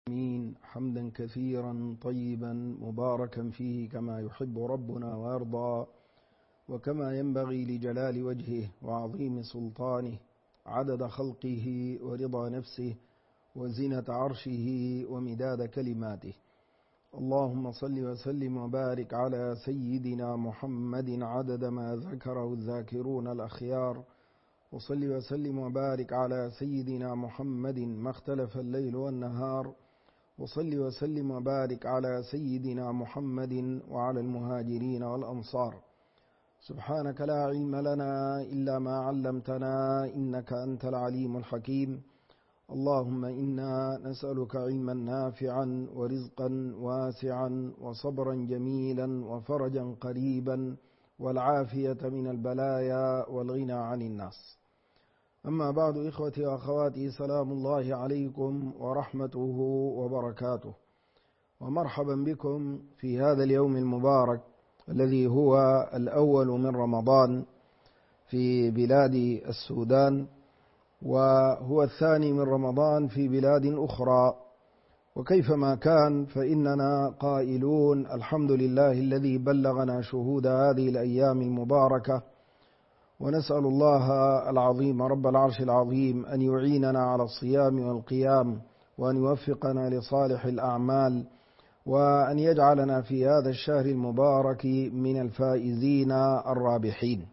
آمين. حمدا كثيرا طيبا مباركا فيه كما يحب ربنا ويرضى، وكما ينبغي لجلال وجهه وعظيم سلطانه، عدد خلقه ورضا نفسه وزنة عرشه ومداد كلماته. اللهم صل وسلم وبارك على سيدنا محمد عدد ما ذكره الذاكرون الأخيار، وصل وسلم وبارك على سيدنا محمد ما اختلف الليل والنهار، وصل وسلم وبارك على سيدنا محمد وعلى المهاجرين والأنصار. سبحانك لا علم لنا إلا ما علمتنا إنك أنت العليم الحكيم. اللهم إنا نسألك علما نافعا ورزقا واسعا وصبرا جميلا وفرجا قريبا والعافية من البلايا والغنى عن الناس. أما بعد، إخوتي وأخواتي، سلام الله عليكم ورحمته وبركاته، ومرحبا بكم في هذا اليوم المبارك الذي هو الأول من رمضان في بلاد السودان، وهو الثاني من رمضان في بلاد أخرى. وكيفما كان فإننا قائلون الحمد لله الذي بلغنا شهود هذه الأيام المباركة، ونسأل الله العظيم رب العرش العظيم أن يعيننا على الصيام والقيام، وأن يوفقنا لصالح الأعمال، وأن يجعلنا في هذا الشهر المبارك من الفائزين الرابحين.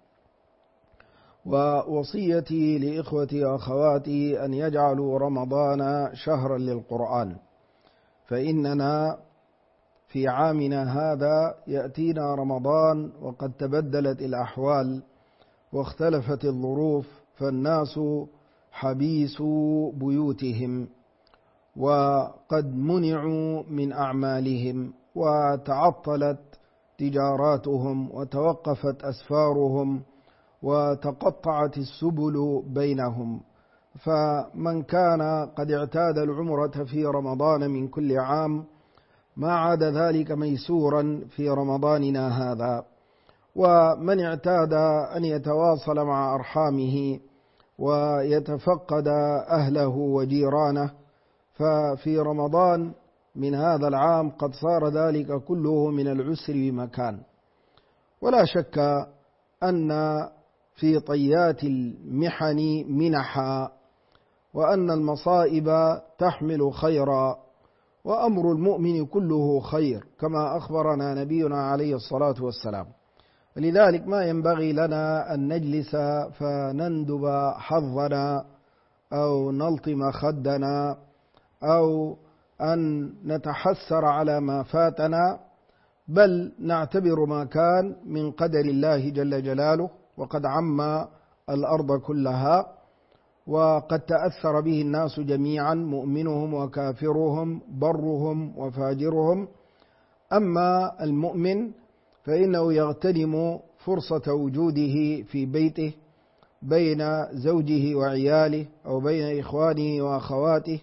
ووصيتي لإخوتي وأخواتي أن يجعلوا رمضان شهرا للقرآن، فإننا في عامنا هذا يأتينا رمضان وقد تبدلت الأحوال واختلفت الظروف، فالناس حبيسوا بيوتهم وقد منعوا من أعمالهم، وتعطلت تجاراتهم وتوقفت أسفارهم وتقطعت السبل بينهم. فمن كان قد اعتاد العمرة في رمضان من كل عام ما عاد ذلك ميسورا في رمضاننا هذا، ومن اعتاد أن يتواصل مع أرحامه ويتفقد أهله وجيرانه، ففي رمضان من هذا العام قد صار ذلك كله من العسر بمكان. ولا شك أن في طيات المحن منحا، وأن المصائب تحمل خيرا، وأمر المؤمن كله خير كما أخبرنا نبينا عليه الصلاة والسلام. لذلك ما ينبغي لنا أن نجلس فنندب حظنا أو نلطم خدنا أو أن نتحسر على ما فاتنا، بل نعتبر ما كان من قدر الله جل جلاله، وقد عم الأرض كلها، وقد تأثر به الناس جميعا، مؤمنهم وكافرهم، برهم وفاجرهم. أما المؤمن فإنه يغتنم فرصة وجوده في بيته بين زوجه وعياله أو بين إخوانه وأخواته،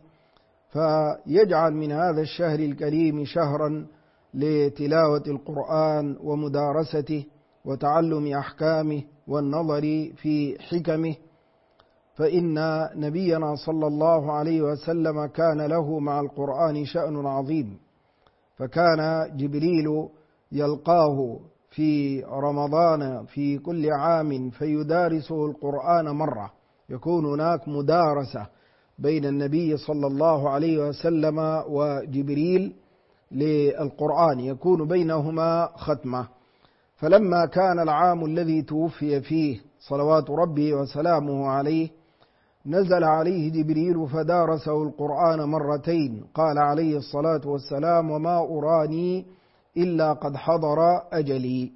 فيجعل من هذا الشهر الكريم شهرا لتلاوة القرآن ومدارسته وتعلم أحكامه والنظر في حكمه. فإن نبينا صلى الله عليه وسلم كان له مع القرآن شأن عظيم، فكان جبريل يلقاه في رمضان في كل عام فيدارسه القرآن مرة، يكون هناك مدارسة بين النبي صلى الله عليه وسلم وجبريل للقرآن، يكون بينهما ختمة. فلما كان العام الذي توفي فيه صلوات ربي وسلامه عليه، نزل عليه جبريل فدارسه القرآن مرتين، قال عليه الصلاة والسلام: وما أراني إلا قد حضر أجلي.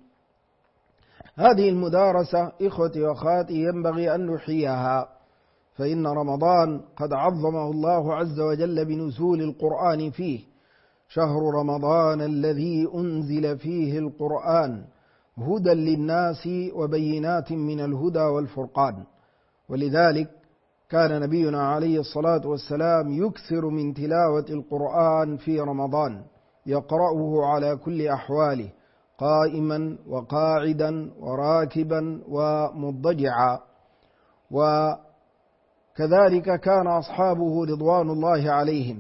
هذه المدارسة إخوتي وأخواتي ينبغي أن نحييها، فإن رمضان قد عظمه الله عز وجل بنزول القرآن فيه. شهر رمضان الذي أنزل فيه القرآن هدى للناس وبينات من الهدى والفرقان. ولذلك كان نبينا عليه الصلاة والسلام يكثر من تلاوة القرآن في رمضان، يقرأه على كل أحواله، قائما وقاعدا وراكبا ومضجعا. وكذلك كان أصحابه رضوان الله عليهم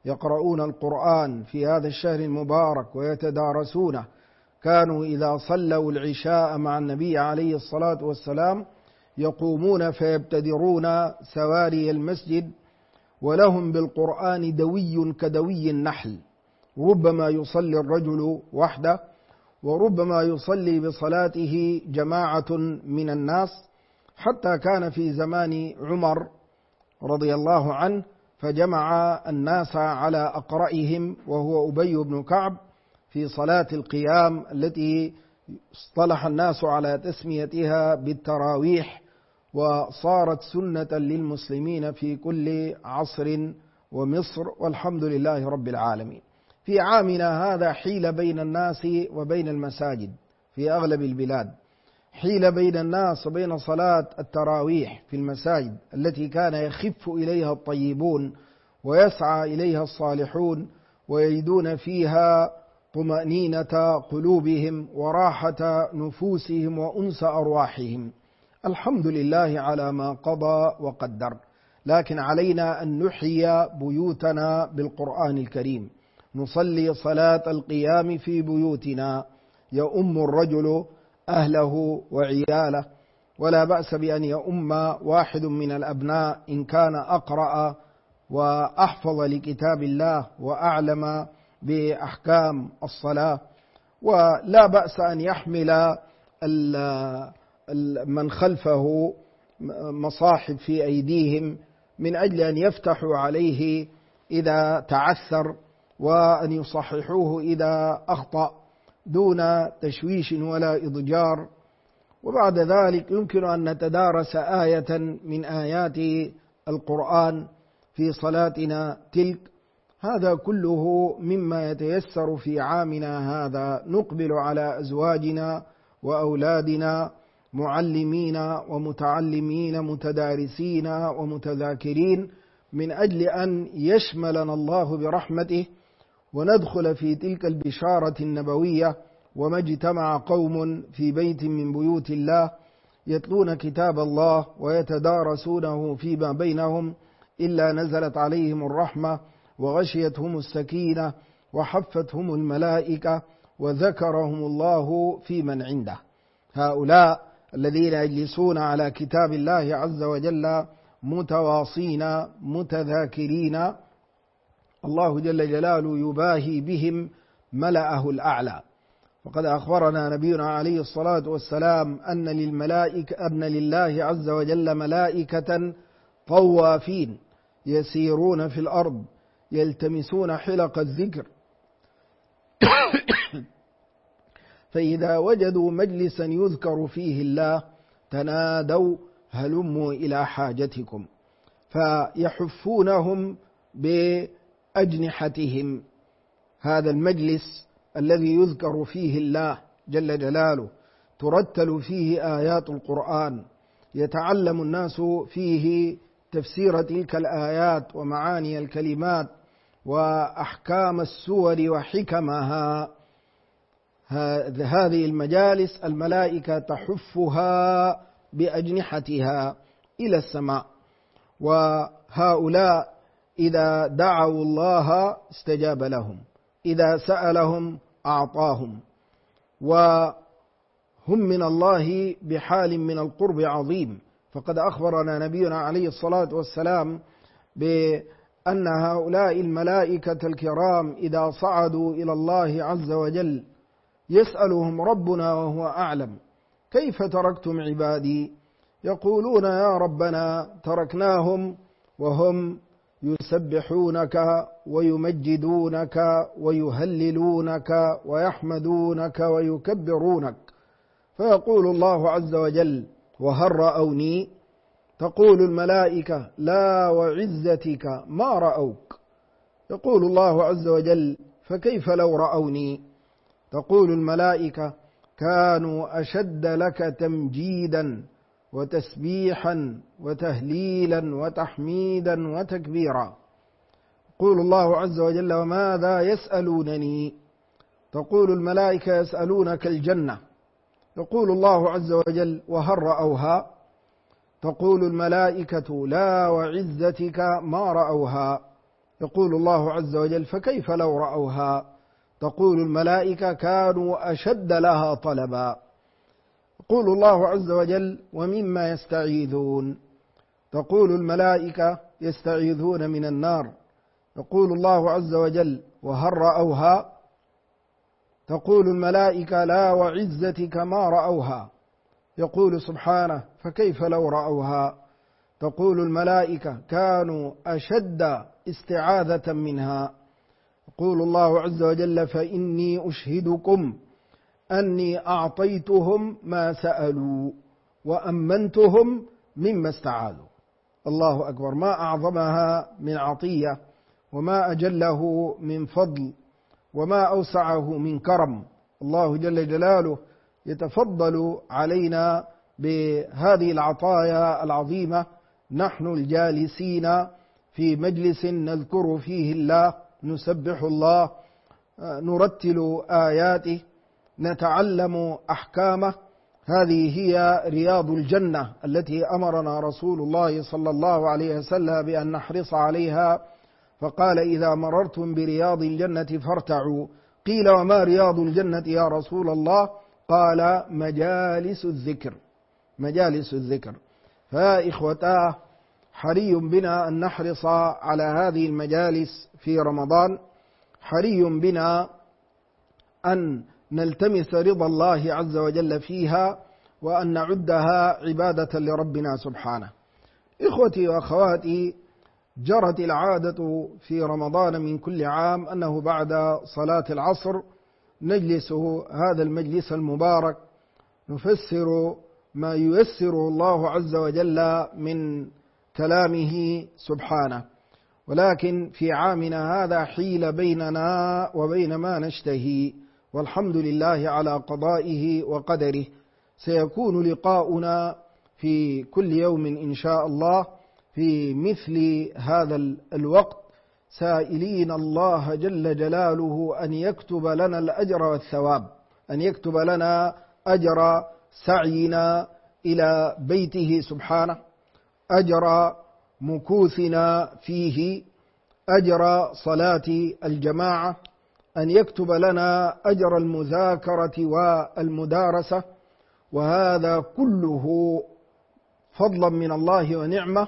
يقرؤون القرآن في هذا الشهر المبارك ويتدارسونه، كانوا إذا صلوا العشاء مع النبي عليه الصلاة والسلام يقومون فيبتدرون سواري المسجد، ولهم بالقرآن دوي كدوي النحل، ربما يصلي الرجل وحده وربما يصلي بصلاته جماعة من الناس، حتى كان في زمان عمر رضي الله عنه فجمع الناس على أقرئهم وهو أبي بن كعب في صلاة القيام التي اصطلح الناس على تسميتها بالتراويح، وصارت سنة للمسلمين في كل عصر ومصر، والحمد لله رب العالمين. في عامنا هذا حيل بين الناس وبين المساجد في أغلب البلاد، حيل بين الناس وبين صلاة التراويح في المساجد التي كان يخف إليها الطيبون ويسعى إليها الصالحون ويجدون فيها طمأنينة قلوبهم وراحة نفوسهم وأنس أرواحهم. الحمد لله على ما قضى وقدر، لكن علينا أن نحيي بيوتنا بالقرآن الكريم، نصلي صلاة القيام في بيوتنا، يؤم الرجل أهله وعياله، ولا بأس بأن يؤم واحد من الأبناء إن كان أقرأ وأحفظ لكتاب الله وأعلم بأحكام الصلاة، ولا بأس أن يحمل من خلفه مصاحف في أيديهم من أجل أن يفتحوا عليه إذا تعثر وأن يصححوه إذا أخطأ دون تشويش ولا إضجار. وبعد ذلك يمكن أن نتدارس آية من آيات القرآن في صلاتنا تلك. هذا كله مما يتيسر في عامنا هذا، نقبل على أزواجنا وأولادنا معلمين ومتعلمين متدارسين ومتذاكرين من أجل أن يشملنا الله برحمته وندخل في تلك البشارة النبوية: وما اجتمع قوم في بيت من بيوت الله يتلون كتاب الله ويتدارسونه فيما بينهم إلا نزلت عليهم الرحمة وغشيتهم السكينة وحفتهم الملائكة وذكرهم الله في من عنده. هؤلاء الذين يجلسون على كتاب الله عز وجل متواصين متذاكرين، الله جل جلاله يباهي بهم ملأه الأعلى. وقد أخبرنا نبينا عليه الصلاة والسلام أن لله عز وجل ملائكة طوافين يسيرون في الأرض يلتمسون حلق الذكر فإذا وجدوا مجلسا يذكر فيه الله تنادوا هلموا إلى حاجتكم، فيحفونهم بأجنحتهم. هذا المجلس الذي يذكر فيه الله جل جلاله، ترتل فيه آيات القرآن، يتعلم الناس فيه تفسير تلك الآيات ومعاني الكلمات وأحكام السور وحكمها. هذه المجالس الملائكة تحفها بأجنحتها إلى السماء، وهؤلاء إذا دعوا الله استجاب لهم، إذا سألهم أعطاهم، وهم من الله بحال من القرب عظيم. فقد أخبرنا نبينا عليه الصلاة والسلام بأن هؤلاء الملائكة الكرام إذا صعدوا إلى الله عز وجل يسألهم ربنا وهو أعلم: كيف تركتم عبادي؟ يقولون: يا ربنا تركناهم وهم يسبحونك ويمجدونك ويهللونك ويحمدونك ويكبرونك. فيقول الله عز وجل: وهل رأوني؟ تقول الملائكة: لا وعزتك ما رأوك. يقول الله عز وجل: فكيف لو رأوني؟ تقول الملائكة: كانوا أشد لك تمجيدا وتسبيحا وتهليلا وتحميدا وتكبيرا. يقول الله عز وجل: وماذا يسألونني؟ تقول الملائكة: يسألونك الجنة. يقول الله عز وجل: وهل رأوها؟ تقول الملائكة: لا وعزتك ما رأوها. يقول الله عز وجل: فكيف لو رأوها. تقول الملائكة: كانوا أشد لها طلبا. يقول الله عز وجل: ومما يستعيذون. تقول الملائكة: يستعيذون من النار. يقول الله عز وجل: وهل رأوها. تقول الملائكة: لا وعزتك ما رأوها. يقول سبحانه: فكيف لو رأوها. تقول الملائكة: كانوا أشد استعاذة منها. يقول الله عز وجل: فإني أشهدكم أني أعطيتهم ما سألوا وأمنتهم مما استعاذوا. الله أكبر، ما أعظمها من عطية، وما أجله من فضل، وما أوسعه من كرم. الله جل جلاله يتفضل علينا بهذه العطايا العظيمة، نحن الجالسين في مجلس نذكر فيه الله، نسبح الله، نرتل آياته، نتعلم أحكامه. هذه هي رياض الجنة التي أمرنا رسول الله صلى الله عليه وسلم بأن نحرص عليها، فقال: إذا مررتم برياض الجنة فارتعوا. قيل: وما رياض الجنة يا رسول الله؟ قال: مجالس الذكر. مجالس الذكر. فيا إخوتاه، حري بنا أن نحرص على هذه المجالس في رمضان، حري بنا أن نلتمس رضا الله عز وجل فيها، وأن نعدها عبادة لربنا سبحانه. إخوتي وأخواتي، جرت العادة في رمضان من كل عام أنه بعد صلاة العصر نجلس هذا المجلس المبارك نفسر ما ييسر الله عز وجل من كلامه سبحانه. ولكن في عامنا هذا حيل بيننا وبين ما نشتهي، والحمد لله على قضائه وقدره. سيكون لقاؤنا في كل يوم إن شاء الله في مثل هذا الوقت، سائلين الله جل جلاله أن يكتب لنا الأجر والثواب، أن يكتب لنا أجر سعينا إلى بيته سبحانه، أجر مكوثنا فيه، أجر صلاة الجماعة، أن يكتب لنا أجر المذاكرة والمدارسة. وهذا كله فضلا من الله ونعمة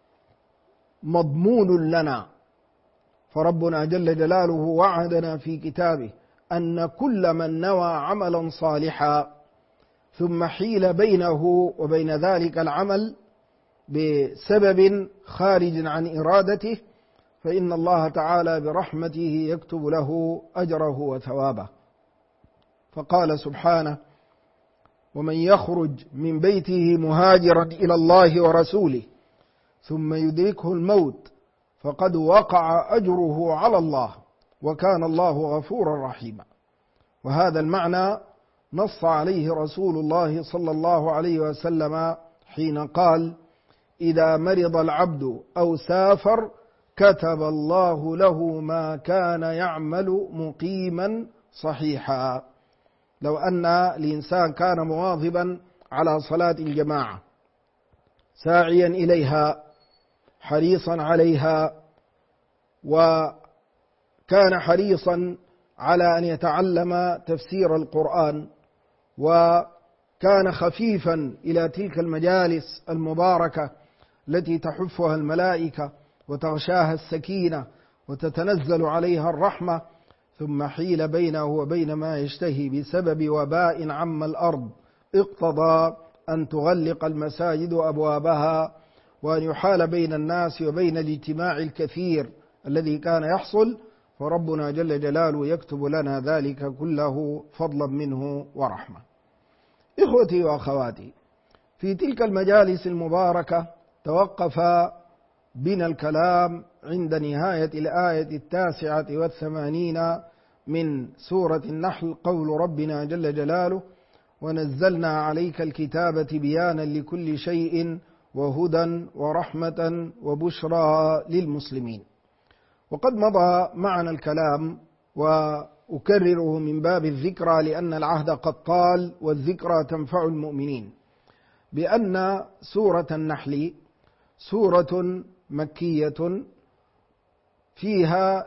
مضمون لنا. فربنا جل جلاله وعدنا في كتابه أن كل من نوى عملا صالحا ثم حيل بينه وبين ذلك العمل بسبب خارج عن إرادته، فإن الله تعالى برحمته يكتب له أجره وثوابه. فقال سبحانه: ومن يخرج من بيته مهاجرا إلى الله ورسوله ثم يدركه الموت فقد وقع أجره على الله وكان الله غفورا رحيما. وهذا المعنى نص عليه رسول الله صلى الله عليه وسلم حين قال: إذا مرض العبد أو سافر كتب الله له ما كان يعمل مقيما صحيحا. لو أن الإنسان كان مواظبا على صلاة الجماعة، ساعيا إليها، حريصا عليها، وكان حريصا على أن يتعلم تفسير القرآن، وكان خفيفا إلى تلك المجالس المباركة التي تحفها الملائكة وتغشاها السكينة وتتنزل عليها الرحمة، ثم حيل بينه وبين ما يشتهي بسبب وباء عم الأرض، اقتضى أن تغلق المساجد أبوابها، وأن يحال بين الناس وبين الاجتماع الكثير الذي كان يحصل. فربنا جل جلاله يكتب لنا ذلك كله فضلا منه ورحمة. إخوتي وأخواتي، في تلك المجالس المباركة توقف بنا الكلام عند نهاية الآية 89 من سورة النحل، قول ربنا جل جلاله: ونزلنا عليك الكتاب تبيانا لكل شيء وهدى ورحمة وبشرى للمسلمين. وقد مضى معنا الكلام، وأكرره من باب الذكرى لأن العهد قد طال والذكرى تنفع المؤمنين، بأن سورة النحل سورة مكية فيها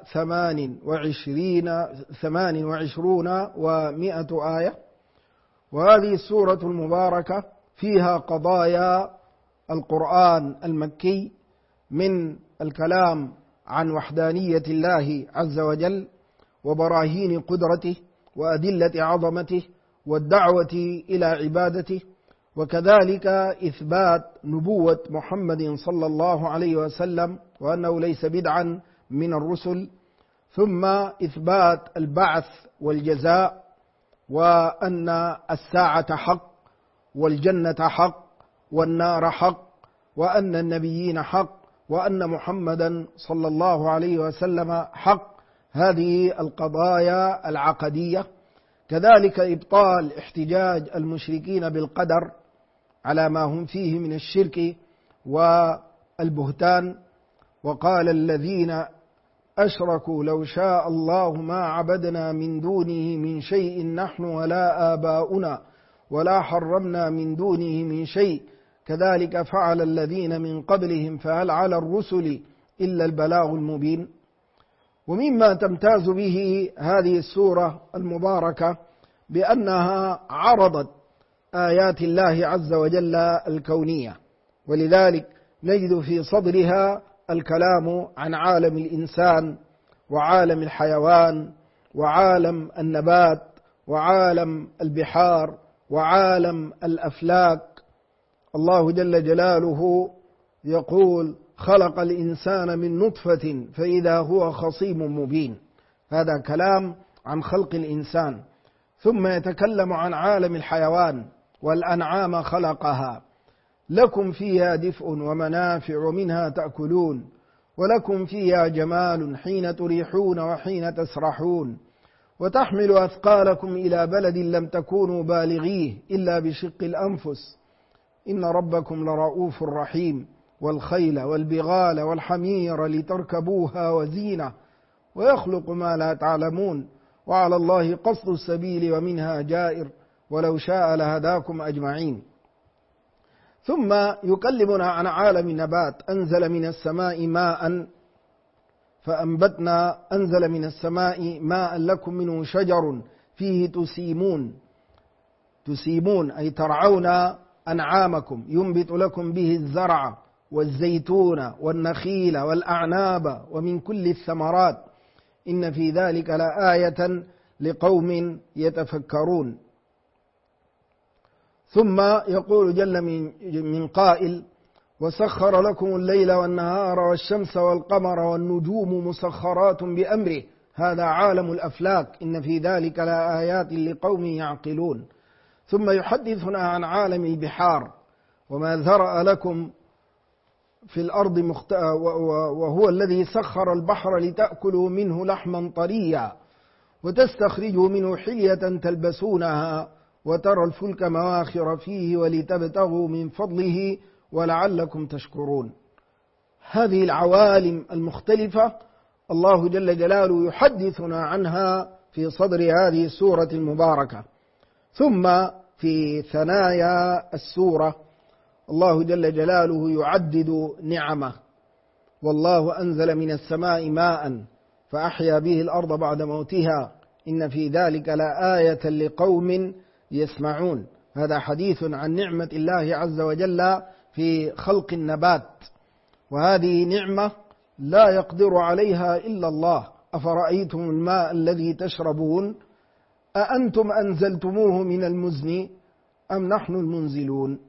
28 و100 آية. وهذه السورة المباركة فيها قضايا القرآن المكي من الكلام عن وحدانية الله عز وجل وبراهين قدرته وأدلة عظمته والدعوة إلى عبادته، وكذلك إثبات نبوة محمد صلى الله عليه وسلم وأنه ليس بدعا من الرسل، ثم إثبات البعث والجزاء وأن الساعة حق والجنة حق والنار حق وأن النبيين حق وأن محمدا صلى الله عليه وسلم حق. هذه القضايا العقدية. كذلك إبطال احتجاج المشركين بالقدر على ما هم فيه من الشرك والبهتان. وقال الذين أشركوا لو شاء الله ما عبدنا من دونه من شيء نحن ولا آباؤنا ولا حرمنا من دونه من شيء كذلك فعل الذين من قبلهم فهل على الرسل إلا البلاغ المبين. ومما تمتاز به هذه السورة المباركة بأنها عرضت آيات الله عز وجل الكونية، ولذلك نجد في صدرها الكلام عن عالم الإنسان وعالم الحيوان وعالم النبات وعالم البحار وعالم الأفلاك. الله جل جلاله يقول خلق الإنسان من نطفة فإذا هو خصيم مبين. هذا كلام عن خلق الإنسان. ثم يتكلم عن عالم الحيوان والأنعام خلقها لكم فيها دفء ومنافع ومنها تأكلون ولكم فيها جمال حين تريحون وحين تسرحون وتحمل أثقالكم إلى بلد لم تكونوا بالغيه إلا بشق الأنفس إن ربكم لرؤوف رحيم والخيل والبغال والحمير لتركبوها وزينة ويخلق ما لا تعلمون وعلى الله قصد السبيل ومنها جائر ولو شاء لهداكم أجمعين. ثم يكلمنا عن عالم النبات. أنزل من السماء ماء فأنبتنا أنزل من السماء ماء لكم منه شجر فيه تسيمون أي ترعون أنعامكم ينبت لكم به الزرع والزيتون والنخيل والأعناب ومن كل الثمرات إن في ذلك لآية لقوم يتفكرون. ثم يقول جل من قائل وسخر لكم الليل والنهار والشمس والقمر والنجوم مسخرات بأمره هذا عالم الأفلاك إن في ذلك لآيات لقوم يعقلون. ثم يحدثنا عن عالم البحار وما ذرأ لكم في الأرض وهو الذي سخر البحر لتأكلوا منه لحما طريا وتستخرجوا منه حلية تلبسونها وترى الفلك مواخر فيه ولتبتغوا من فضله ولعلكم تشكرون. هذه العوالم المختلفة الله جل جلاله يحدثنا عنها في صدر هذه السورة المباركة. ثم في ثنايا السورة الله جل جلاله يعدد نعمه. والله أنزل من السماء ماء فأحيا به الأرض بعد موتها إن في ذلك لآية لقوم يسمعون. هذا حديث عن نعمة الله عز وجل في خلق النبات، وهذه نعمة لا يقدر عليها إلا الله. أفرأيتم الماء الذي تشربون أأنتم أنزلتموه من المزن أم نحن المنزلون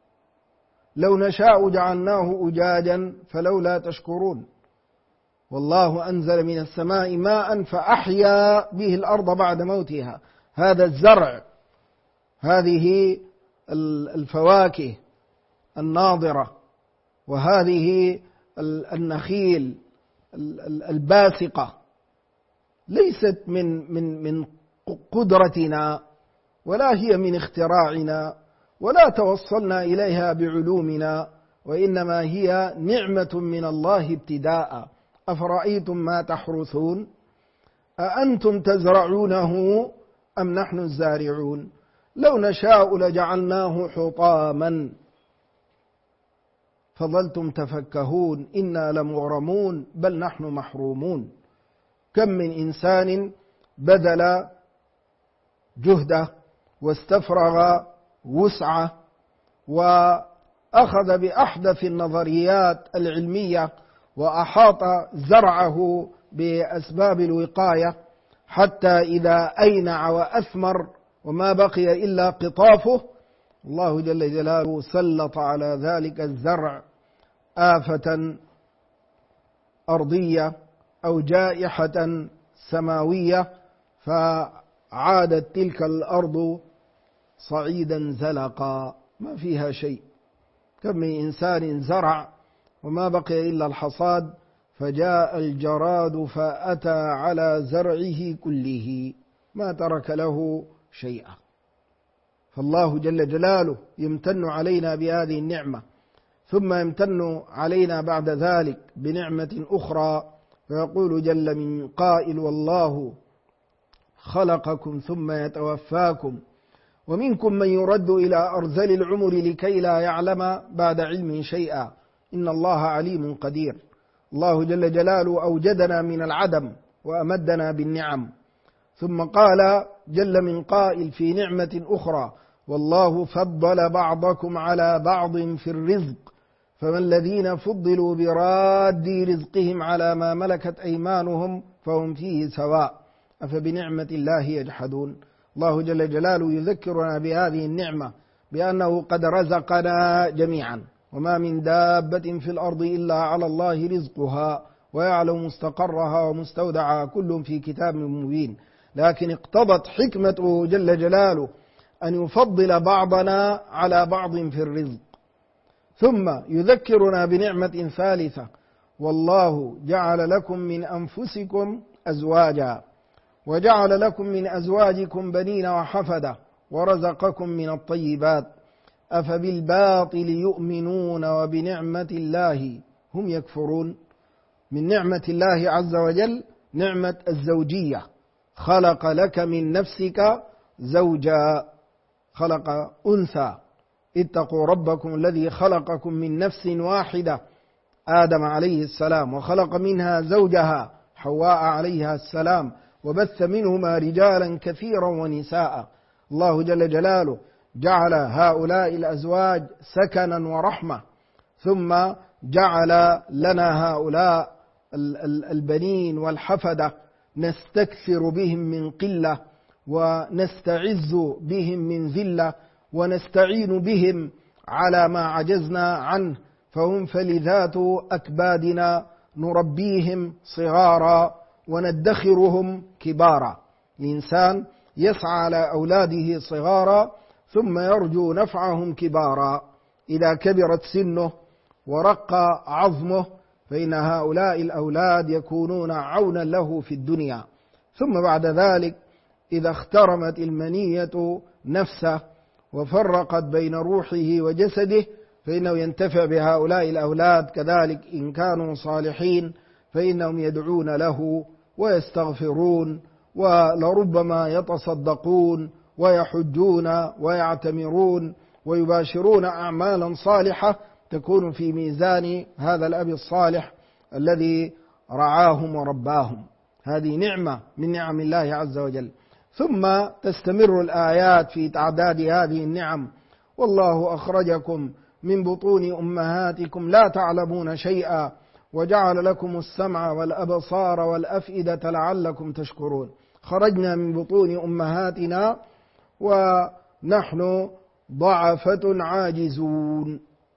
لو نشاء جعلناه أجاجا فلولا تشكرون. والله أنزل من السماء ماء فأحيا به الأرض بعد موتها. هذا الزرع، هذه الفواكه الناضرة، وهذه النخيل الباسقة ليست من قدرتنا ولا هي من اختراعنا ولا توصلنا إليها بعلومنا، وإنما هي نعمة من الله ابتداء. أفرأيتم ما تحرثون أأنتم تزرعونه أم نحن الزارعون لو نشاء لجعلناه حطاما فظلتم تفكهون إنا لمغرمون بل نحن محرومون. كم من إنسان بذل جهده واستفرغ وسعه وأخذ بأحدث النظريات العلمية وأحاط زرعه بأسباب الوقاية حتى إذا أينع وأثمر وما بقي إلا قطافه، الله جل جلاله سلط على ذلك الزرع آفة أرضية أو جائحة سماوية، فعادت تلك الأرض صعيدا زلقا ما فيها شيء. كم من إنسان زرع وما بقي إلا الحصاد، فجاء الجراد فأتى على زرعه كله ما ترك له شيئا. فالله جل جلاله يمتن علينا بهذه النعمة، ثم يمتن علينا بعد ذلك بنعمة أخرى، فيقول جل من قائل: والله خلقكم ثم يتوفاكم ومنكم من يرد إلى أرذل العمر لكي لا يعلم بعد علم شيئا إن الله عليم قدير. الله جل جلاله أوجدنا من العدم وأمدنا بالنعم، ثم قال جل من قائل في نعمة أخرى: والله فضل بعضكم على بعض في الرزق فما الذين فضلوا براد رزقهم على ما ملكت أيمانهم فهم فيه سواء أفبنعمة الله يجحدون. الله جل جلاله يذكرنا بهذه النعمة بأنه قد رزقنا جميعا، وما من دابة في الأرض إلا على الله رزقها ويعلم مستقرها ومستودعها كل في كتاب مبين. لكن اقتضت حكمته جل جلاله أن يفضل بعضنا على بعض في الرزق، ثم يذكرنا بنعمة ثالثة: والله جعل لكم من أنفسكم أزواجا وجعل لكم من أزواجكم بنين وحفدة ورزقكم من الطيبات أفبالباطل يؤمنون وبنعمة الله هم يكفرون. من نعمة الله عز وجل نعمة الزوجية، خلق لك من نفسك زوجا، خلق أنثى. اتقوا ربكم الذي خلقكم من نفس واحدة آدم عليه السلام وخلق منها زوجها حواء عليها السلام وبث منهما رجالا كثيرا ونساء. الله جل جلاله جعل هؤلاء الأزواج سكنا ورحمة، ثم جعل لنا هؤلاء البنين والحفدة نستكثر بهم من قلة ونستعز بهم من ذلة ونستعين بهم على ما عجزنا عنه، فهم فلذات أكبادنا نربيهم صغارا وندخرهم كبارا. الإنسان يسعى على أولاده صغارا ثم يرجو نفعهم كبارا. إذا كبرت سنه ورق عظمه فإن هؤلاء الأولاد يكونون عونا له في الدنيا. ثم بعد ذلك إذا اخترمت المنية نفسه وفرقت بين روحه وجسده فإنه ينتفع بهؤلاء الأولاد كذلك. إن كانوا صالحين فإنهم يدعون له ويستغفرون ولربما يتصدقون ويحجون ويعتمرون ويباشرون أعمالا صالحة تكون في ميزان هذا الأب الصالح الذي رعاهم ورباهم. هذه نعمة من نعم الله عز وجل. ثم تستمر الآيات في تعداد هذه النعم: والله أخرجكم من بطون أمهاتكم لا تعلمون شيئا وجعل لكم السمع والأبصار والأفئدة لعلكم تشكرون. خرجنا من بطون أمهاتنا ونحن ضعفة عاجزون،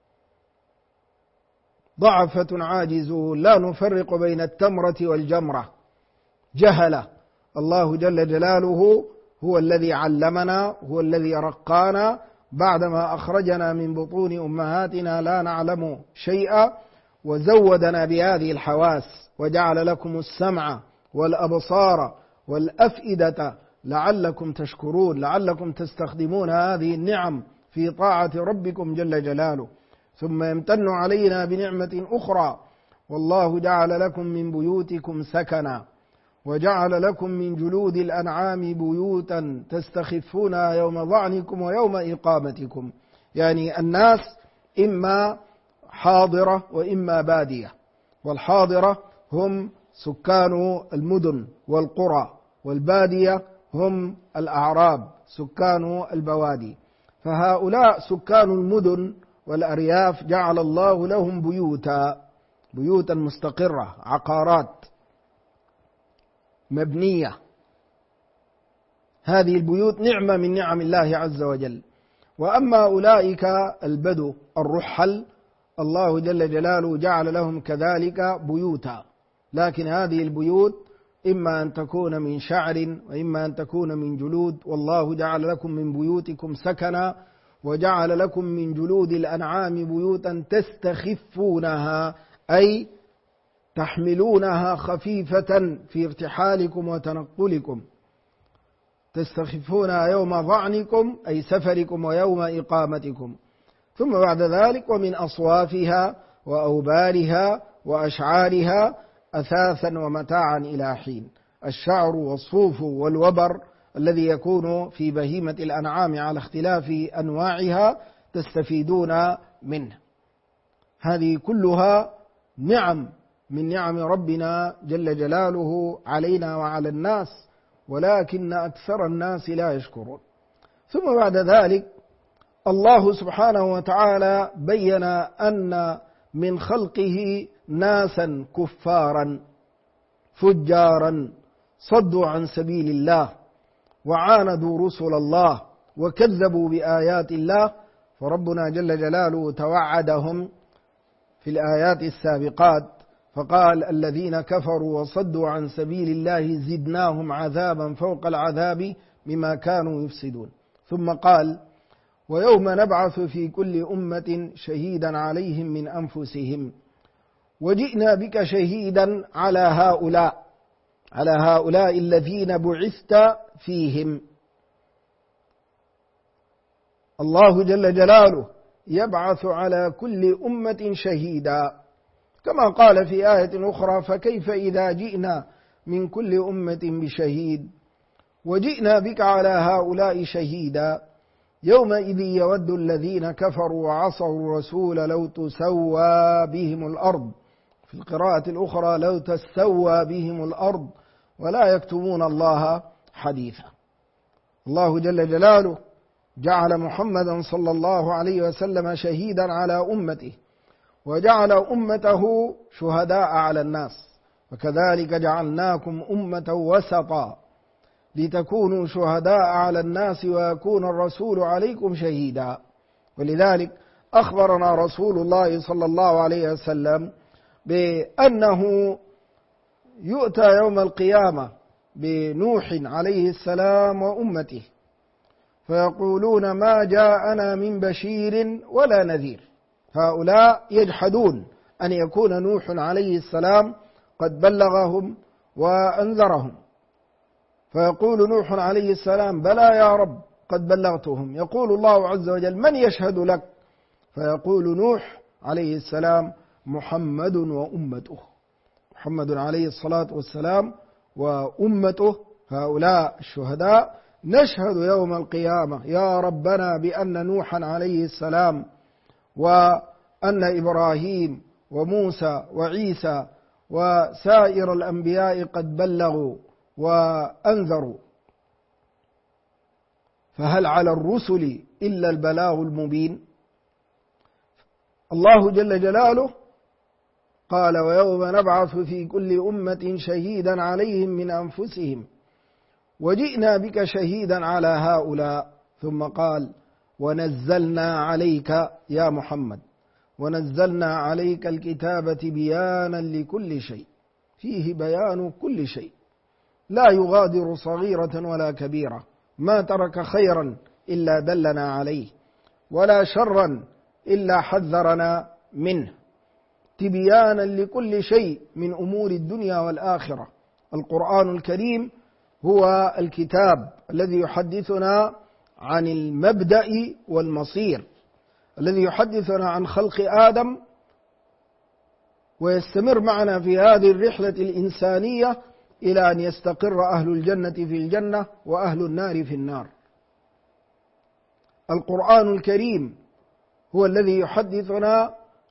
ضعفة عاجزون لا نفرق بين التمرة والجمرة، جهلة. الله جل جلاله هو الذي علمنا، هو الذي رقانا بعدما أخرجنا من بطون أمهاتنا لا نعلم شيئا، وزودنا بهذه الحواس وجعل لكم السمع والأبصار والأفئدة لعلكم تشكرون، لعلكم تستخدمون هذه النعم في طاعة ربكم جل جلاله. ثم يمتن علينا بنعمة أخرى: والله جعل لكم من بيوتكم سكنا وجعل لكم من جلود الأنعام بيوتا تستخفونها يوم ظعنكم ويوم إقامتكم. يعني الناس إما حاضرة وإما بادية، والحاضرة هم سكان المدن والقرى، والبادية هم الأعراب سكان البوادي. فهؤلاء سكان المدن والأرياف جعل الله لهم بيوتا مستقرة، عقارات مبنية. هذه البيوت نعمة من نعم الله عز وجل. وأما أولئك البدو الرحل، الله جل جلاله جعل لهم كذلك بيوتا، لكن هذه البيوت إما أن تكون من شعر وإما أن تكون من جلود، والله جعل لكم من بيوتكم سكنا وجعل لكم من جلود الأنعام بيوتا تستخفونها، أي تحملونها خفيفة في ارتحالكم وتنقلكم، تستخفونها يوم ظعنكم أي سفركم ويوم إقامتكم. ثم بعد ذلك ومن أصوافها وأوبارها وأشعارها أثاثا ومتاعا إلى حين. الشعر والصوف والوبر الذي يكون في بهيمة الأنعام على اختلاف أنواعها تستفيدون منه. هذه كلها نعم من نعم ربنا جل جلاله علينا وعلى الناس، ولكن أكثر الناس لا يشكرون. ثم بعد ذلك الله سبحانه وتعالى بين أن من خلقه ناسا كفارا فجارا صدوا عن سبيل الله وعاندوا رسل الله وكذبوا بآيات الله، فربنا جل جلاله توعدهم في الآيات السابقات فقال: الذين كفروا وصدوا عن سبيل الله زدناهم عذابا فوق العذاب بما كانوا يفسدون. ثم قال: ويوم نبعث في كل أمة شهيدا عليهم من أنفسهم وجئنا بك شهيدا على هؤلاء الذين بعثت فيهم. الله جل جلاله يبعث على كل أمة شهيدا، كما قال في آية أخرى: فكيف إذا جئنا من كل أمة بشهيد وجئنا بك على هؤلاء شهيدا يومئذ يود الذين كفروا وعصوا الرسول لو تسوى بهم الأرض، في القراءة الأخرى لو تسوى بهم الأرض ولا يكتمون الله حديثا. الله جل جلاله جعل محمدا صلى الله عليه وسلم شهيدا على أمته، وجعل أمته شهداء على الناس، وكذلك جعلناكم أمة وسطا لتكونوا شهداء على الناس ويكون الرسول عليكم شهيدا. ولذلك أخبرنا رسول الله صلى الله عليه وسلم بأنه يؤتى يوم القيامة بنوح عليه السلام وأمته فيقولون: ما جاءنا من بشير ولا نذير. هؤلاء يجحدون أن يكون نوح عليه السلام قد بلغهم وأنذرهم، فيقول نوح عليه السلام: بلى يا رب قد بلغتهم. يقول الله عز وجل: من يشهد لك؟ فيقول نوح عليه السلام: محمد وأمته، محمد عليه الصلاة والسلام وأمته هؤلاء الشهداء نشهد يوم القيامة يا ربنا بأن نوحا عليه السلام وأن إبراهيم وموسى وعيسى وسائر الأنبياء قد بلغوا وأنذروا، فهل على الرسل إلا البلاغ المبين؟ الله جل جلاله قال: ويوم نبعث في كل أمة شهيدا عليهم من أنفسهم وجئنا بك شهيدا على هؤلاء. ثم قال: ونزلنا عليك يا محمد، ونزلنا عليك الكتاب بيانا لكل شيء، فيه بيان كل شيء، لا يغادر صغيرة ولا كبيرة، ما ترك خيرا إلا دلنا عليه ولا شرا إلا حذرنا منه، تبيانا لكل شيء من أمور الدنيا والآخرة. القرآن الكريم هو الكتاب الذي يحدثنا عن المبدأ والمصير، الذي يحدثنا عن خلق آدم ويستمر معنا في هذه الرحلة الإنسانية إلى أن يستقر أهل الجنة في الجنة وأهل النار في النار. القرآن الكريم هو الذي يحدثنا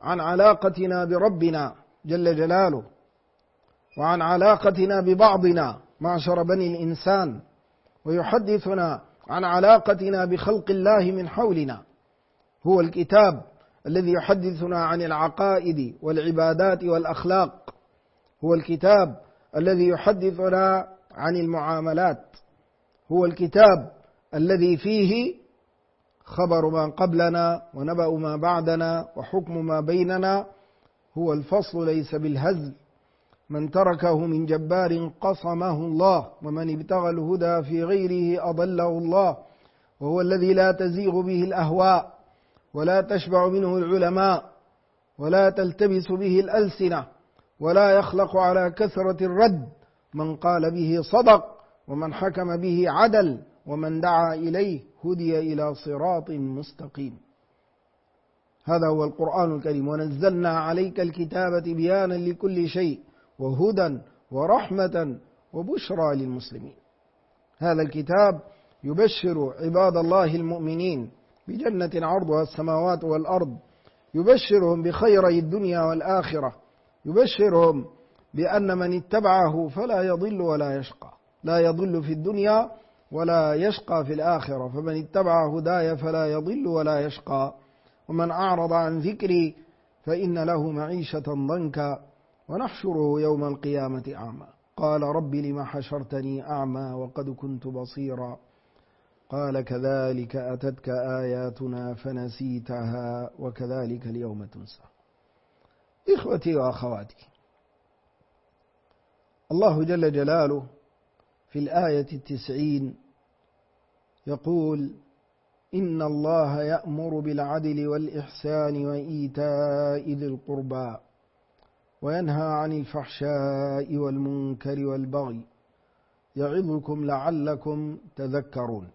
عن علاقتنا بربنا جل جلاله، وعن علاقتنا ببعضنا معشر بني الإنسان، ويحدثنا عن علاقتنا بخلق الله من حولنا. هو الكتاب الذي يحدثنا عن العقائد والعبادات والأخلاق، هو الكتاب الذي يحدثنا عن المعاملات، هو الكتاب الذي فيه خبر ما قبلنا ونبأ ما بعدنا وحكم ما بيننا. هو الفصل ليس بالهزل، من تركه من جبار قصمه الله، ومن ابتغى الهدى في غيره أضله الله. وهو الذي لا تزيغ به الأهواء ولا تشبع منه العلماء ولا تلتبس به الألسنة، ولا يخلق على كثرة الرد، من قال به صدق، ومن حكم به عدل، ومن دعا إليه هدي إلى صراط مستقيم. هذا هو القرآن الكريم. ونزلنا عليك الكتاب بيانا لكل شيء وهدى ورحمة وبشرى للمسلمين. هذا الكتاب يبشر عباد الله المؤمنين بجنة عرضها السماوات والأرض، يبشرهم بخيري الدنيا والآخرة، يبشرهم بأن من اتبعه فلا يضل ولا يشقى، لا يضل في الدنيا ولا يشقى في الآخرة. فمن اتبع هداي فلا يضل ولا يشقى، ومن أعرض عن ذكري فإن له معيشة ضنكا ونحشره يوم القيامة أعمى. قال رب لم حشرتني أعمى وقد كنت بصيرا، قال كذلك أتتك آياتنا فنسيتها وكذلك اليوم تنسى. إخوتي وأخواتي، الله جل جلاله في الآية 90 يقول: إن الله يأمر بالعدل والإحسان وإيتاء ذي القربى وينهى عن الفحشاء والمنكر والبغي يعظكم لعلكم تذكرون.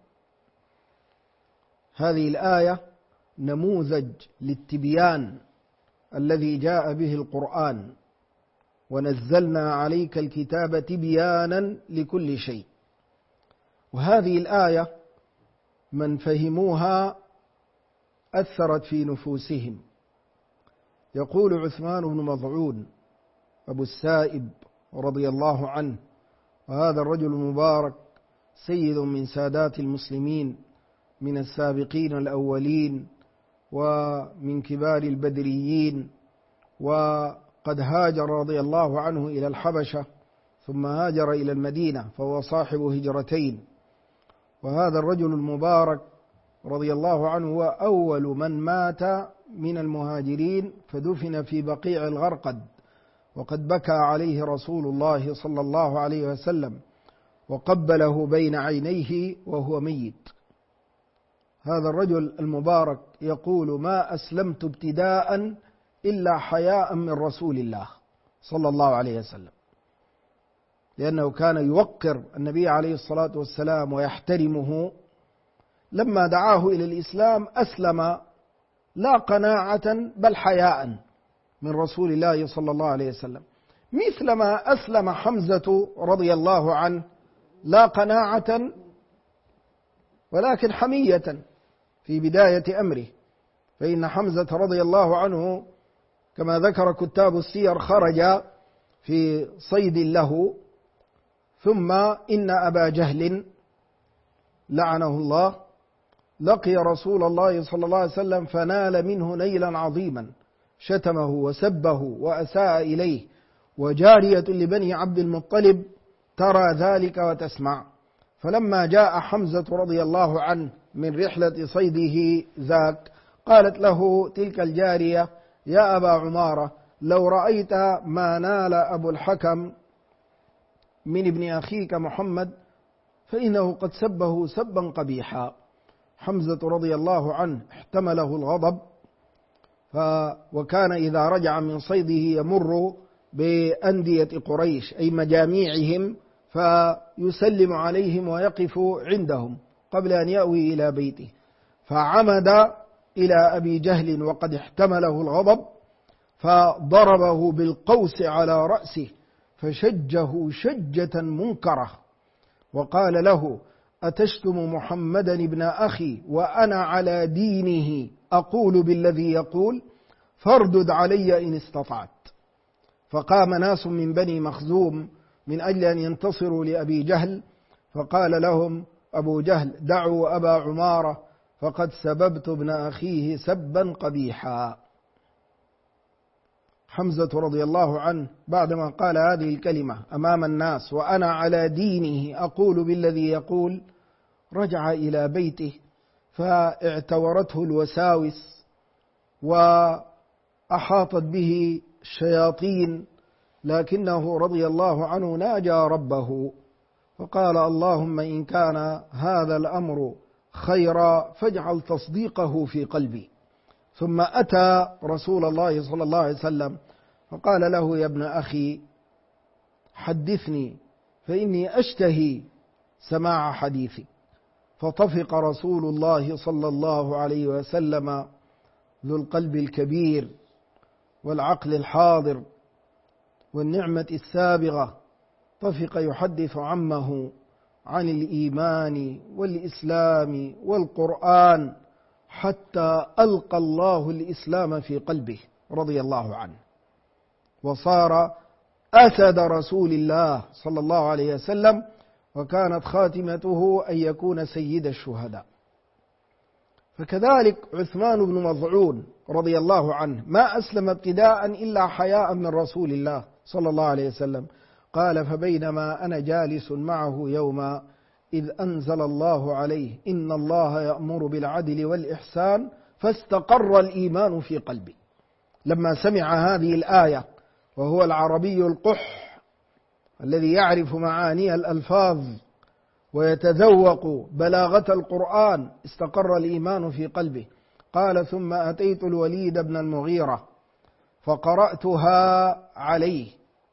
هذه الآية نموذج للتبيان الذي جاء به القرآن، ونزلنا عليك الكتاب تبيانا لكل شيء. وهذه الآية من فهموها أثرت في نفوسهم. يقول عثمان بن مظعون أبو السائب رضي الله عنه، وهذا الرجل المبارك سيد من سادات المسلمين، من السابقين الأولين ومن كبار البدريين، وقد هاجر رضي الله عنه إلى الحبشة ثم هاجر إلى المدينة، فهو صاحب هجرتين. وهذا الرجل المبارك رضي الله عنه هو أول من مات من المهاجرين، فدفن في بقيع الغرقد، وقد بكى عليه رسول الله صلى الله عليه وسلم وقبله بين عينيه وهو ميت. هذا الرجل المبارك يقول: ما أسلمت ابتداء إلا حياء من رسول الله صلى الله عليه وسلم، لأنه كان يوقر النبي عليه الصلاة والسلام ويحترمه. لما دعاه إلى الإسلام أسلم لا قناعة بل حياء من رسول الله صلى الله عليه وسلم، مثلما أسلم حمزة رضي الله عنه لا قناعة ولكن حمية في بداية أمره. فإن حمزة رضي الله عنه كما ذكر كتاب السير خرج في صيد له، ثم إن أبا جهل لعنه الله لقي رسول الله صلى الله عليه وسلم فنال منه نيلا عظيما، شتمه وسبه وأساء إليه، وجارية لبني عبد المطلب ترى ذلك وتسمع. فلما جاء حمزة رضي الله عنه من رحلة صيده ذاك قالت له تلك الجارية: يا أبا عمارة، لو رأيت ما نال أبو الحكم من ابن أخيك محمد فإنه قد سبه سبا قبيحا. حمزة رضي الله عنه احتمله الغضب، وكان إذا رجع من صيده يمر بأندية قريش أي مجاميعهم، فيسلم عليهم ويقف عندهم قبل أن يأوي إلى بيته، فعمد إلى أبي جهل وقد احتمله الغضب فضربه بالقوس على رأسه فشجه شجة منكرة، وقال له: أتشتم محمدا ابن أخي وأنا على دينه أقول بالذي يقول؟ فاردد علي إن استطعت. فقام ناس من بني مخزوم من أجل أن ينتصروا لأبي جهل، فقال لهم أبو جهل: دعوا أبا عمارة فقد سببت ابن أخيه سبا قبيحا. حمزة رضي الله عنه بعدما قال هذه الكلمة أمام الناس وأنا على دينه أقول بالذي يقول، رجع إلى بيته فاعتورته الوساوس وأحاطت به الشياطين، لكنه رضي الله عنه ناجى ربه فقال: اللهم إن كان هذا الأمر خيرا فاجعل تصديقه في قلبي. ثم أتى رسول الله صلى الله عليه وسلم فقال له: يا ابن أخي حدثني فإني أشتهي سماع حديثك. فطفق رسول الله صلى الله عليه وسلم ذو القلب الكبير والعقل الحاضر والنعمة السابغة، طفق يحدث عمه عن الإيمان والإسلام والقرآن حتى ألقى الله الإسلام في قلبه رضي الله عنه، وصار أسد رسول الله صلى الله عليه وسلم، وكانت خاتمته أن يكون سيد الشهداء. فكذلك عثمان بن مظعون رضي الله عنه ما أسلم ابتداء إلا حياء من رسول الله صلى الله عليه وسلم. قال: فبينما أنا جالس معه يوما إذ أنزل الله عليه إن الله يأمر بالعدل والإحسان فاستقر الإيمان في قلبي. لما سمع هذه الآية وهو العربي القح الذي يعرف معاني الألفاظ ويتذوق بلاغة القرآن استقر الإيمان في قلبه. قال: ثم أتيت الوليد بن المغيرة فقرأتها عليه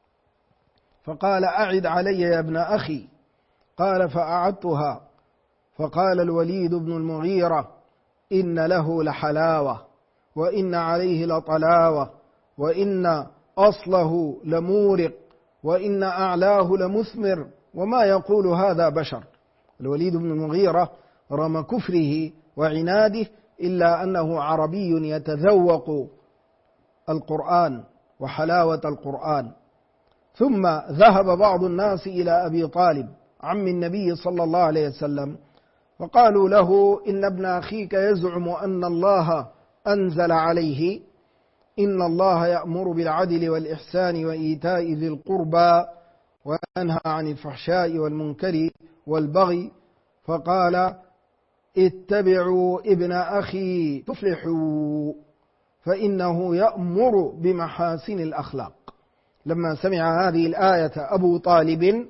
فقال: أعد علي يا ابن أخي. قال: فأعدتها فقال الوليد بن المغيرة: إن له لحلاوة وإن عليه لطلاوة وإن أصله لمورق وإن أعلاه لمثمر وما يقول هذا بشر. الوليد بن المغيرة رغم كفره وعناده إلا أنه عربي يتذوق القرآن وحلاوة القرآن. ثم ذهب بعض الناس إلى أبي طالب عم النبي صلى الله عليه وسلم وقالوا له: إن ابن أخيك يزعم أن الله أنزل عليه إن الله يأمر بالعدل والإحسان وإيتاء ذي القربى وينهى عن الفحشاء والمنكر والبغي. فقال: اتبعوا ابن أخي تفلحوا فإنه يأمر بمحاسن الأخلاق. لما سمع هذه الآية أبو طالب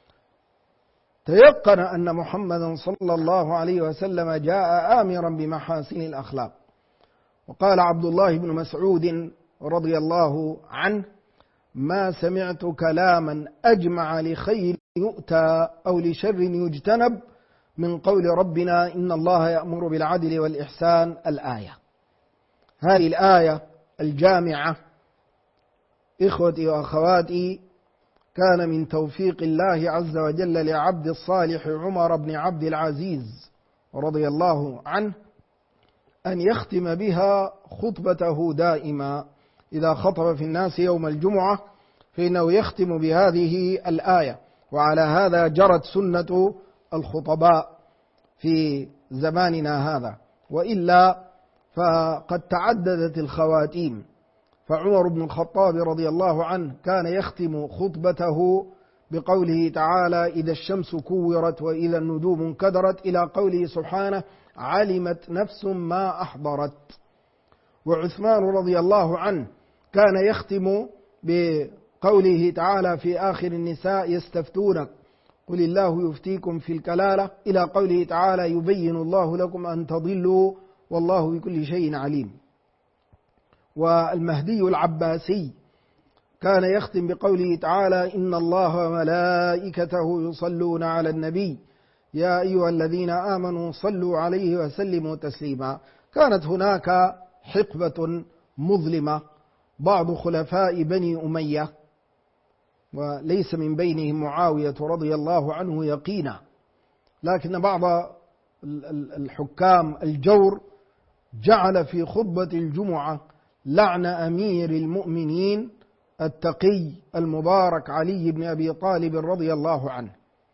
تيقن أن محمدا صلى الله عليه وسلم جاء آمرا بمحاسن الأخلاق. وقال عبد الله بن مسعود رضي الله عنه: ما سمعت كلاما أجمع لخير يؤتى أو لشر يجتنب من قول ربنا إن الله يأمر بالعدل والإحسان. الآية هذه الآية الجامعة إخوتي وأخواتي كان من توفيق الله عز وجل لعبد الصالح عمر بن عبد العزيز رضي الله عنه أن يختم بها خطبته دائما إذا خطب في الناس يوم الجمعة، فإنه يختم بهذه الآية. وعلى هذا جرت سنة الخطباء في زماننا هذا، وإلا فقد تعددت الخواتيم. فعمر بن الخطاب رضي الله عنه كان يختم خطبته بقوله تعالى: إذا الشمس كورت وإذا النجوم انكدرت، إلى قوله سبحانه: علمت نفس ما أحضرت. وعثمان رضي الله عنه كان يختم بقوله تعالى في آخر النساء: يستفتونك قل الله يفتيكم في الكلالة، إلى قوله تعالى: يبين الله لكم أن تضلوا والله بكل شيء عليم. والمهدي العباسي كان يختم بقوله تعالى: إن الله وملائكته يصلون على النبي يا أيها الذين آمنوا صلوا عليه وسلموا تسليما. كانت هناك حقبة مظلمة، بعض خلفاء بني أمية وليس من بينهم معاوية رضي الله عنه يقينا، لكن بعض الحكام الجور جعل في خطبة الجمعة لعن أمير المؤمنين التقي المبارك علي بن أبي طالب رضي الله عنه.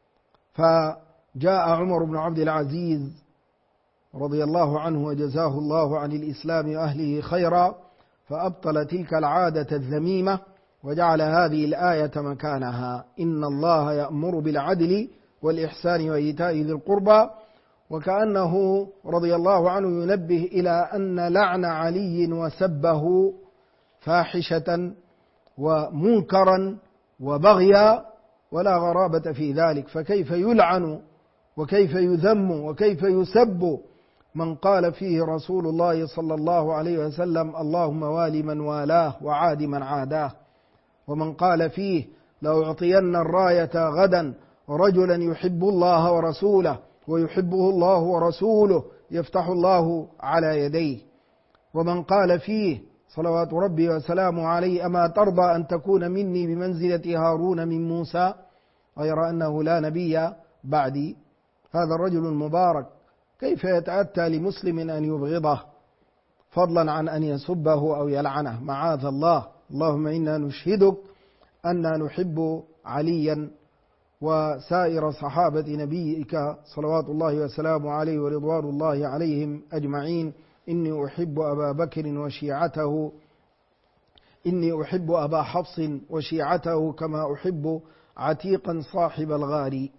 فجاء عمر بن عبد العزيز رضي الله عنه وجزاه الله عن الإسلام وأهله خيرا، فأبطل تلك العادة الذميمة وجعل هذه الآية مكانها: إن الله يأمر بالعدل والإحسان وإيتاء ذي القربى، وكأنه رضي الله عنه ينبه إلى أن لعن علي وسبه فاحشة ومنكرا وبغيا ولا غرابة في ذلك، فكيف يلعن وكيف يذم وكيف يسب من قال فيه رسول الله صلى الله عليه وسلم: اللهم وال من والاه وعاد من عاداه، ومن قال فيه: لأعطين الراية غدا رجلا يحب الله ورسوله ويحبه الله ورسوله يفتح الله على يديه، ومن قال فيه صلوات ربي وسلامه عليه: أما ترضى أن تكون مني بمنزلة هارون من موسى غير أنه لا نبي بعدي. هذا الرجل المبارك كيف يتأتى لمسلم أن يبغضه فضلا عن أن يسبه أو يلعنه؟ معاذ الله. اللهم إنا نشهدك أننا نحب عليا وسائر صحابة نبيك صلوات الله وسلامه عليه ورضوان الله عليهم أجمعين. إني أحب أبا بكر وشيعته، إني أحب أبا حفص وشيعته كما أحب عتيقا صاحب الغار.